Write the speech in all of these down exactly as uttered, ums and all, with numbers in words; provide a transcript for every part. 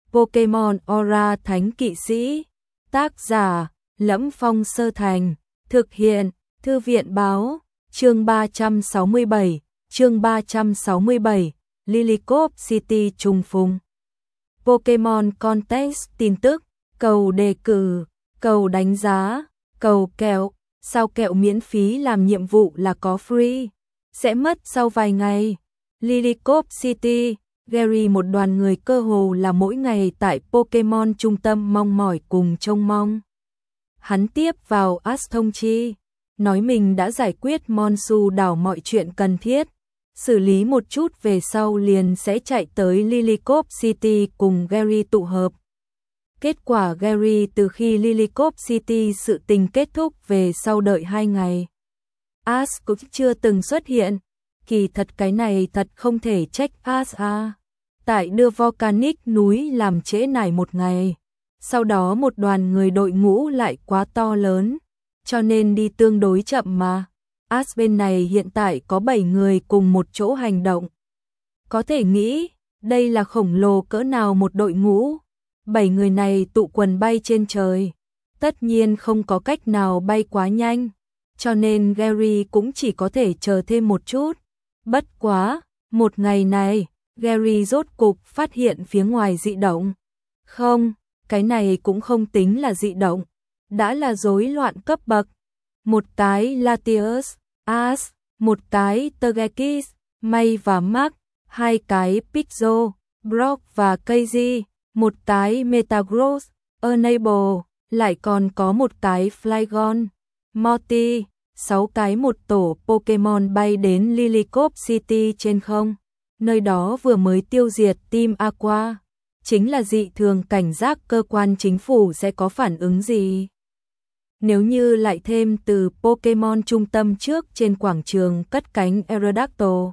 Pokemon Aura Thánh Kỵ Sĩ. Tác giả: Lẫm Phong Sơ Thành. Thực hiện: Thư viện báo. Chương ba trăm sáu mươi bảy. Chương ba trăm sáu mươi bảy. Lillicop City trùng phùng. Pokemon Contest tin tức, cầu đề cử, cầu đánh giá, cầu kẹo, sao kẹo miễn phí làm nhiệm vụ là có free, sẽ mất sau vài ngày. Lillicop City, Gary một đoàn người cơ hồ là mỗi ngày tại Pokemon trung tâm mong mỏi cùng trông mong. Hắn tiếp vào Ash thông chi, nói mình đã giải quyết Monsu đảo mọi chuyện cần thiết, xử lý một chút về sau liền sẽ chạy tới Lillicop City cùng Gary tụ hợp. Kết quả Gary từ khi Lillicop City sự tình kết thúc về sau đợi hai ngày. Ash cũng chưa từng xuất hiện, kỳ thật cái này thật không thể trách Ash à. Tại đưa Volcanic núi làm trễ nải một ngày, sau đó một đoàn người đội ngũ lại quá to lớn, cho nên đi tương đối chậm mà. Ash bên này hiện tại có bảy người cùng một chỗ hành động. Có thể nghĩ, đây là khổng lồ cỡ nào một đội ngũ. Bảy người này tụ quần bay trên trời, tất nhiên không có cách nào bay quá nhanh, cho nên Gary cũng chỉ có thể chờ thêm một chút. Bất quá, một ngày này, Gary rốt cục phát hiện phía ngoài dị động. Không, cái này cũng không tính là dị động, đã là rối loạn cấp bậc. Một cái Latios, Ash, một cái Togekiss, May và Mark, hai cái Pixel, Brock và Keiji, một cái Metagross, Enable, lại còn có một cái Flygon, Morty, sáu cái một tổ Pokemon bay đến Lillicop City trên không. Nơi đó vừa mới tiêu diệt Team Aqua, chính là dị thường cảnh giác cơ quan chính phủ sẽ có phản ứng gì. Nếu như lại thêm từ Pokemon trung tâm trước trên quảng trường cất cánh Aerodactyl,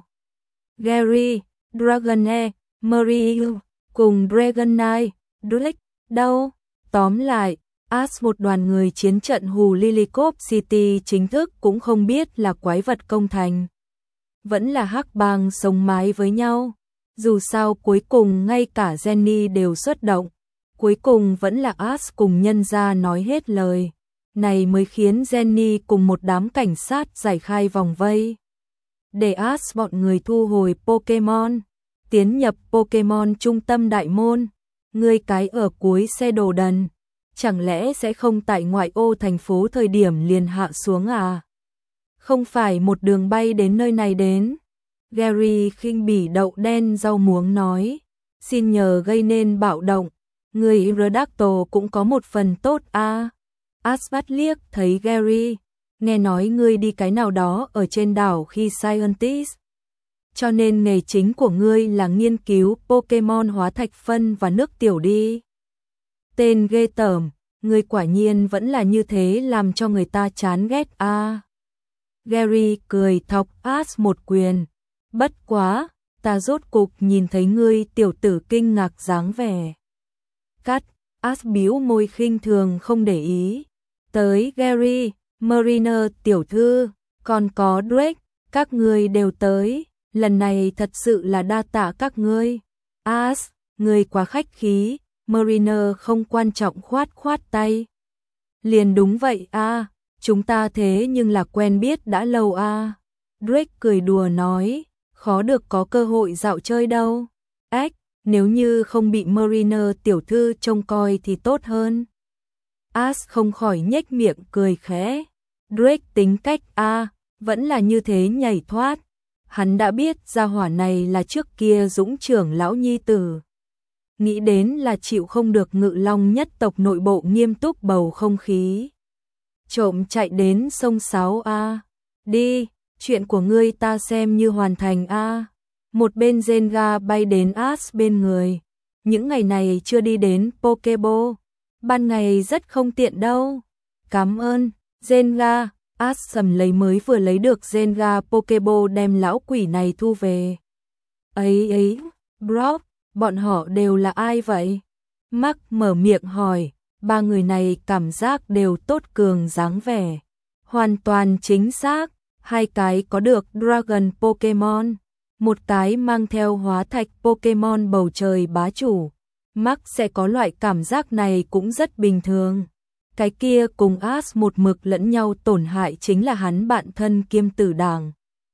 Gary, Dragonair, Mario cùng Dragonite, Drake, đâu? Tóm lại, Ash một đoàn người chiến trận hù Lillicop City chính thức cũng không biết là quái vật công thành, vẫn là hắc bang sống mái với nhau. Dù sao cuối cùng ngay cả Jenny đều xuất động, cuối cùng vẫn là Ash cùng nhân gia nói hết lời. Này mới khiến Jenny cùng một đám cảnh sát giải khai vòng vây, để Ash bọn người thu hồi Pokemon, tiến nhập Pokemon trung tâm đại môn. Ngươi cái ở cuối xe đồ đần, chẳng lẽ sẽ không tại ngoại ô thành phố thời điểm liền hạ xuống à? Không phải một đường bay đến nơi này đến. Gary khinh bỉ đậu đen rau muống nói, xin nhờ gây nên bạo động, người Aerodactyl cũng có một phần tốt a. Ash bắt liếc thấy Gary, nghe nói ngươi đi cái nào đó ở trên đảo khi scientist, cho nên nghề chính của ngươi là nghiên cứu Pokemon hóa thạch phân và nước tiểu đi. Tên ghê tởm, ngươi quả nhiên vẫn là như thế làm cho người ta chán ghét a. À. Gary cười thọc Ash một quyền, bất quá, ta rốt cục nhìn thấy ngươi tiểu tử kinh ngạc dáng vẻ. Cắt, Ash bĩu môi khinh thường không để ý. Tới Gary, Mariner tiểu thư, còn có Drake, các ngươi đều tới, lần này thật sự là đa tạ các ngươi. Ash, ngươi quá khách khí, Mariner không quan trọng khoát khoát tay. Liền đúng vậy a, à, chúng ta thế nhưng là quen biết đã lâu a. À. Drake cười đùa nói, khó được có cơ hội dạo chơi đâu. Ếch, nếu như không bị Mariner tiểu thư trông coi thì tốt hơn. Ash không khỏi nhếch miệng cười khẽ. Drake tính cách a, à, vẫn là như thế nhảy thoát. Hắn đã biết gia hỏa này là trước kia Dũng trưởng lão nhi tử. Nghĩ đến là chịu không được Ngự Long nhất tộc nội bộ nghiêm túc bầu không khí. Trộm chạy đến sông Sáo a. Đi, chuyện của ngươi ta xem như hoàn thành a. Một bên Zenga bay đến Ash bên người. Những ngày này chưa đi đến Pokeball, ban ngày rất không tiện đâu. Cảm ơn, Zenga. Ash sầm lấy mới vừa lấy được Zenga Pokeball đem lão quỷ này thu về. Ấy ấy, Brock, bọn họ đều là ai vậy? Mark mở miệng hỏi, ba người này cảm giác đều tốt cường dáng vẻ. Hoàn toàn chính xác, hai cái có được Dragon Pokemon, một cái mang theo hóa thạch Pokemon bầu trời bá chủ. Mark sẽ có loại cảm giác này cũng rất bình thường. Cái kia cùng Ash một mực lẫn nhau tổn hại chính là hắn bạn thân kiêm tử đảng.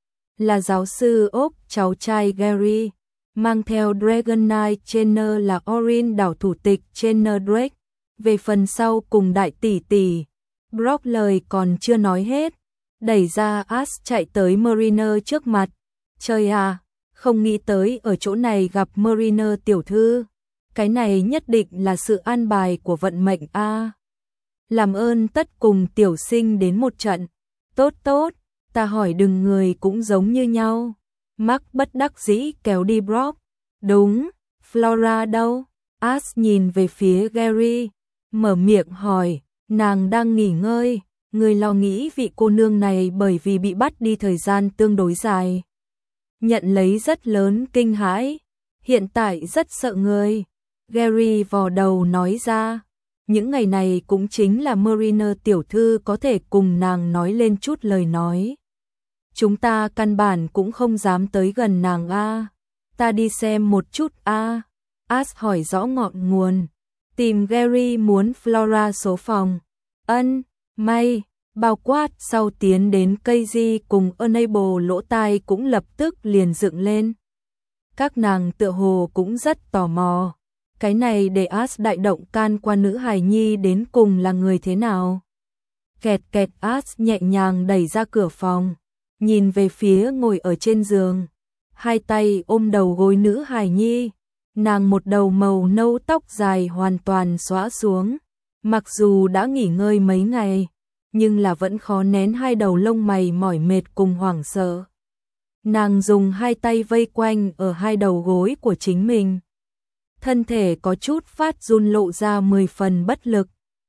Là giáo sư Oak, cháu trai Gary, mang theo Dragon Knight Trainer là Orin đảo thủ tịch Trainer Drake. Về phần sau cùng đại tỷ tỷ, Brock lời còn chưa nói hết, đẩy ra Ash chạy tới Mariner trước mặt. Trời à, không nghĩ tới ở chỗ này gặp Mariner tiểu thư. Cái này nhất định là sự an bài của vận mệnh a. À. Làm ơn tất cùng tiểu sinh đến một trận. Tốt tốt, ta hỏi đừng người cũng giống như nhau. Mark bất đắc dĩ kéo đi Brock. Đúng, Flora đâu? Ash nhìn về phía Gary, mở miệng hỏi, nàng đang nghỉ ngơi, người lo nghĩ vị cô nương này bởi vì bị bắt đi thời gian tương đối dài. Nhận lấy rất lớn kinh hãi, hiện tại rất sợ người. Gary vò đầu nói ra, những ngày này cũng chính là Mariner tiểu thư có thể cùng nàng nói lên chút lời nói. Chúng ta căn bản cũng không dám tới gần nàng a. Ta đi xem một chút a. Ash hỏi rõ ngọn nguồn. Tìm Gary muốn Flora số phòng. Ân, may, bao quát sau tiến đến cây di cùng Enable lỗ tai cũng lập tức liền dựng lên. Các nàng tựa hồ cũng rất tò mò. Cái này để Ash đại động can qua nữ hài nhi đến cùng là người thế nào. Kẹt kẹt Ash nhẹ nhàng đẩy ra cửa phòng, nhìn về phía ngồi ở trên giường, hai tay ôm đầu gối nữ hài nhi. Nàng một đầu màu nâu tóc dài hoàn toàn xõa xuống, mặc dù đã nghỉ ngơi mấy ngày, nhưng là vẫn khó nén hai đầu lông mày mỏi mệt cùng hoảng sợ. Nàng dùng hai tay vây quanh ở hai đầu gối của chính mình. Thân thể có chút phát run lộ ra mười phần bất lực.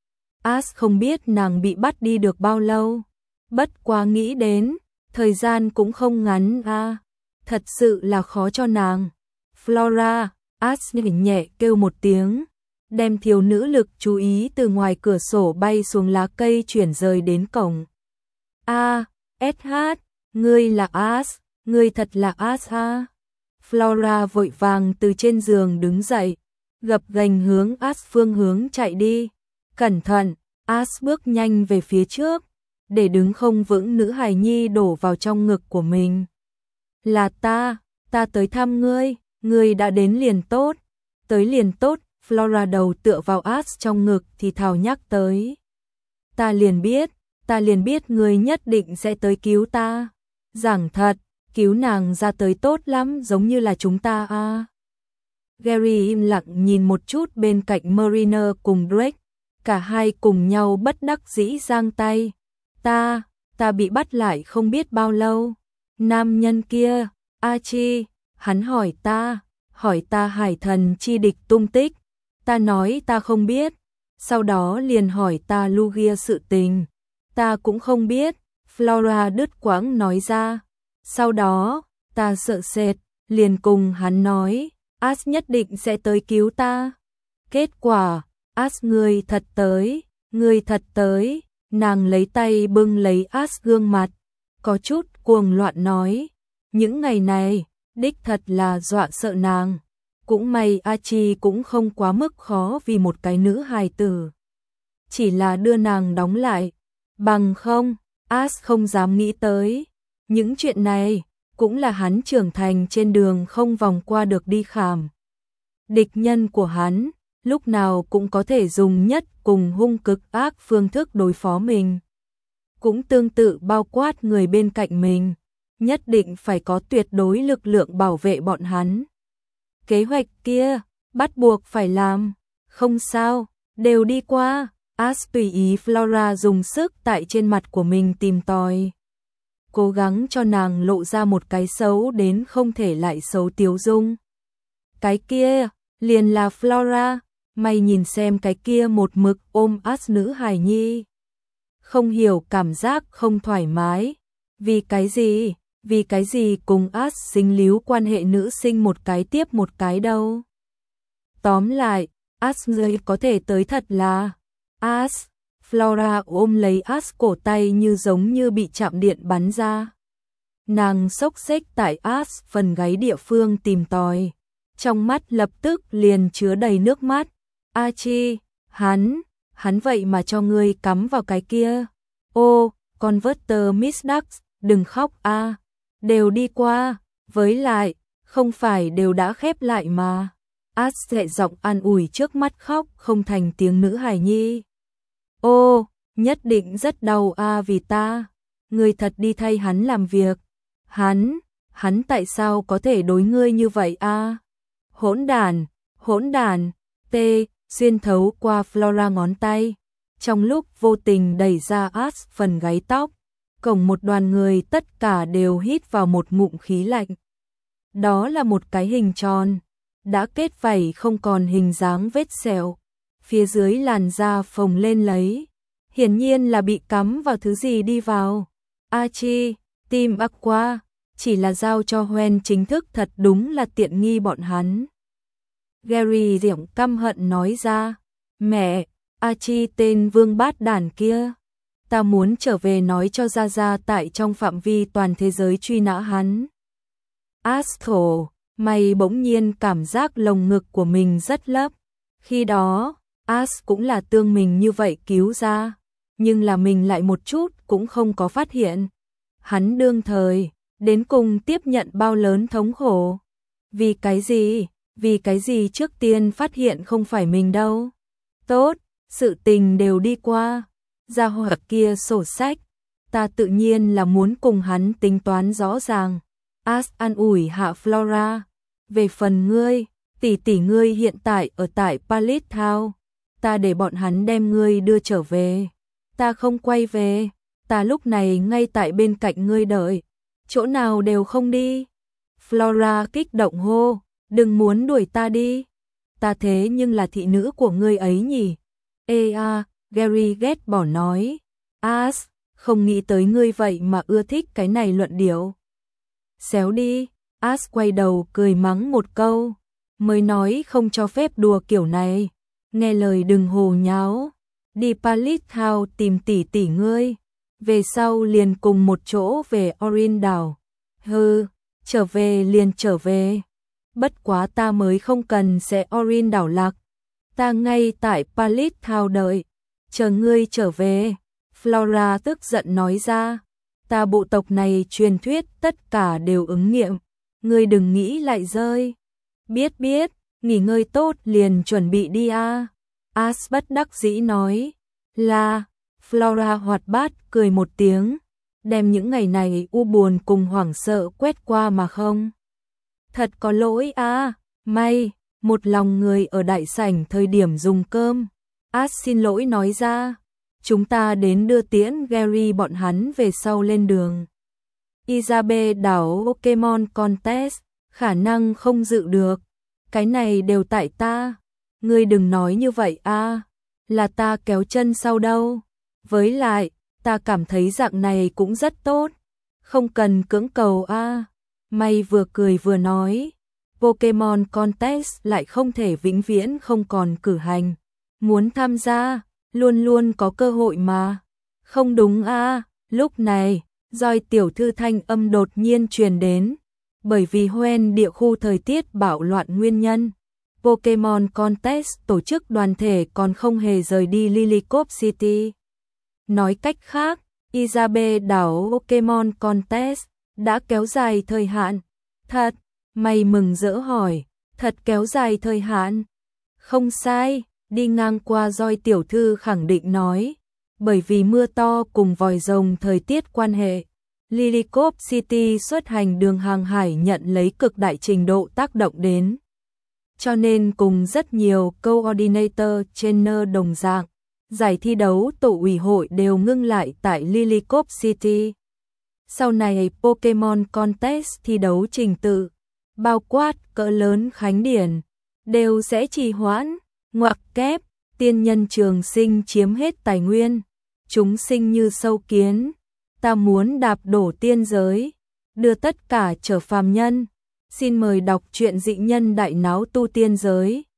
Ash không biết nàng bị bắt đi được bao lâu. Bất quá nghĩ đến, thời gian cũng không ngắn a, à. Thật sự là khó cho nàng. Flora, Ash nhẹ kêu một tiếng, đem thiếu nữ lực chú ý từ ngoài cửa sổ bay xuống lá cây chuyển rời đến cổng. A, ét hát, ngươi là Ash, ngươi thật là Ash a. Flora vội vàng từ trên giường đứng dậy, gập ghềnh hướng Ash phương hướng chạy đi. Cẩn thận, Ash bước nhanh về phía trước, để đứng không vững nữ hài nhi đổ vào trong ngực của mình. Là ta, ta tới thăm ngươi, ngươi đã đến liền tốt, tới liền tốt. Flora đầu tựa vào Ash trong ngực thì thào nhắc tới. Ta liền biết, ta liền biết ngươi nhất định sẽ tới cứu ta. Giảng thật, cứu nàng ra tới tốt lắm giống như là chúng ta a. À. Gary im lặng nhìn một chút bên cạnh Mariner cùng Drake, cả hai cùng nhau bất đắc dĩ giang tay. Ta, ta bị bắt lại không biết bao lâu. Nam nhân kia, Archie, hắn hỏi ta, hỏi ta hải thần chi địch tung tích. Ta nói ta không biết, sau đó liền hỏi ta Lugia sự tình. Ta cũng không biết, Flora đứt quãng nói ra. Sau đó, ta sợ sệt, liền cùng hắn nói, Ash nhất định sẽ tới cứu ta. Kết quả, Ash ngươi thật tới, ngươi thật tới. Nàng lấy tay bưng lấy Ash gương mặt, có chút cuồng loạn nói, những ngày này, đích thật là dọa sợ nàng. Cũng may Archie cũng không quá mức khó vì một cái nữ hài tử. Chỉ là đưa nàng đóng lại, bằng không, Ash không dám nghĩ tới. Những chuyện này, cũng là hắn trưởng thành trên đường không vòng qua được đi khảm. Địch nhân của hắn, lúc nào cũng có thể dùng nhất cùng hung cực ác phương thức đối phó mình. Cũng tương tự bao quát người bên cạnh mình, nhất định phải có tuyệt đối lực lượng bảo vệ bọn hắn. Kế hoạch kia, bắt buộc phải làm, không sao, đều đi qua. Ash tùy ý Flora dùng sức tại trên mặt của mình tìm tòi, cố gắng cho nàng lộ ra một cái xấu đến không thể lại xấu tiếu dung. Cái kia, liền là Flora, mày nhìn xem cái kia một mực ôm Ash nữ hài nhi. Không hiểu cảm giác không thoải mái, vì cái gì, vì cái gì cùng Ash sinh líu quan hệ nữ sinh một cái tiếp một cái đâu. Tóm lại, Ash người có thể tới thật là Ash. Flora ôm lấy Ash cổ tay như giống như bị chạm điện bắn ra. Nàng xốc xếch tại Ash phần gáy địa phương tìm tòi, trong mắt lập tức liền chứa đầy nước mắt. Archie, hắn, hắn vậy mà cho ngươi cắm vào cái kia. Ô, Converter Miss Ducks, đừng khóc a, đều đi qua, với lại, không phải đều đã khép lại mà. Ash nhẹ giọng an ủi trước mắt khóc không thành tiếng nữ hài nhi. Ô, nhất định rất đau a vì ta. Ngươi thật đi thay hắn làm việc. Hắn, hắn tại sao có thể đối ngươi như vậy a? Hỗn đàn, hỗn đàn, tê, xuyên thấu qua Flora ngón tay. Trong lúc vô tình đẩy ra Ash phần gáy tóc, cổng một đoàn người tất cả đều hít vào một ngụm khí lạnh. Đó là một cái hình tròn, đã kết vảy không còn hình dáng vết sẹo, phía dưới làn da phồng lên lấy, hiển nhiên là bị cắm vào thứ gì đi vào. Archie, Team Aqua, chỉ là giao cho Hoen chính thức thật đúng là tiện nghi bọn hắn. Gary giọng căm hận nói ra, mẹ, Archie tên vương bát đàn kia, ta muốn trở về nói cho Gia Gia tại trong phạm vi toàn thế giới truy nã hắn. Astro, mày bỗng nhiên cảm giác lồng ngực của mình rất lấp. Khi đó, As cũng là tương mình như vậy cứu ra, nhưng là mình lại một chút cũng không có phát hiện. Hắn đương thời, đến cùng tiếp nhận bao lớn thống khổ. Vì cái gì? Vì cái gì trước tiên phát hiện không phải mình đâu. Tốt, sự tình đều đi qua. Gia hỏa kia sổ sách, ta tự nhiên là muốn cùng hắn tính toán rõ ràng. As an ủi hạ Flora. Về phần ngươi, tỷ tỷ ngươi hiện tại ở tại Palace Town, ta để bọn hắn đem ngươi đưa trở về. Ta không quay về, ta lúc này ngay tại bên cạnh ngươi đợi, chỗ nào đều không đi. Flora kích động hô, đừng muốn đuổi ta đi. Ta thế nhưng là thị nữ của ngươi ấy nhỉ. Ê a, Gary ghét bỏ nói. As, không nghĩ tới ngươi vậy mà ưa thích cái này luận điệu. Xéo đi. As quay đầu cười mắng một câu, mới nói không cho phép đùa kiểu này, nghe lời đừng hồ nháo, đi Palace Town tìm tỷ tỷ ngươi, về sau liền cùng một chỗ về Orin đảo. Hừ, trở về liền trở về, bất quá ta mới không cần sẽ Orin đảo lạc, ta ngay tại Palace Town đợi, chờ ngươi trở về. Flora tức giận nói ra, ta bộ tộc này truyền thuyết tất cả đều ứng nghiệm. Ngươi đừng nghĩ lại rơi. Biết biết, nghỉ ngơi tốt liền chuẩn bị đi a. As bất đắc dĩ nói. Là, Flora hoạt bát cười một tiếng, đem những ngày này u buồn cùng hoảng sợ quét qua mà không. Thật có lỗi a, may, một lòng người ở đại sảnh thời điểm dùng cơm. As xin lỗi nói ra, chúng ta đến đưa tiễn Gary bọn hắn về sau lên đường. Isabelle đảo Pokemon Contest, khả năng không dự được. Cái này đều tại ta. Ngươi đừng nói như vậy a, là ta kéo chân sau đâu. Với lại, ta cảm thấy dạng này cũng rất tốt. Không cần cưỡng cầu a. May vừa cười vừa nói. Pokemon Contest lại không thể vĩnh viễn không còn cử hành. Muốn tham gia, luôn luôn có cơ hội mà. Không đúng a, lúc này. Doi tiểu thư thanh âm đột nhiên truyền đến, bởi vì Hoenn địa khu thời tiết bạo loạn nguyên nhân, Pokemon Contest tổ chức đoàn thể còn không hề rời đi Lillicop City. Nói cách khác, Isabelle đảo Pokemon Contest đã kéo dài thời hạn. Thật, mày mừng rỡ hỏi, thật kéo dài thời hạn? Không sai, đi ngang qua Doi tiểu thư khẳng định nói. Bởi vì mưa to cùng vòi rồng thời tiết quan hệ, Lillicop City xuất hành đường hàng hải nhận lấy cực đại trình độ tác động đến. Cho nên cùng rất nhiều coordinator trainer đồng dạng, giải thi đấu tổ ủy hội đều ngưng lại tại Lillicop City. Sau này Pokemon Contest thi đấu trình tự, bao quát cỡ lớn khánh điển, đều sẽ trì hoãn, ngoặc kép. Tiên nhân trường sinh chiếm hết tài nguyên, chúng sinh như sâu kiến, ta muốn đạp đổ tiên giới, đưa tất cả trở phàm nhân. Xin mời đọc truyện dị nhân đại náo tu tiên giới.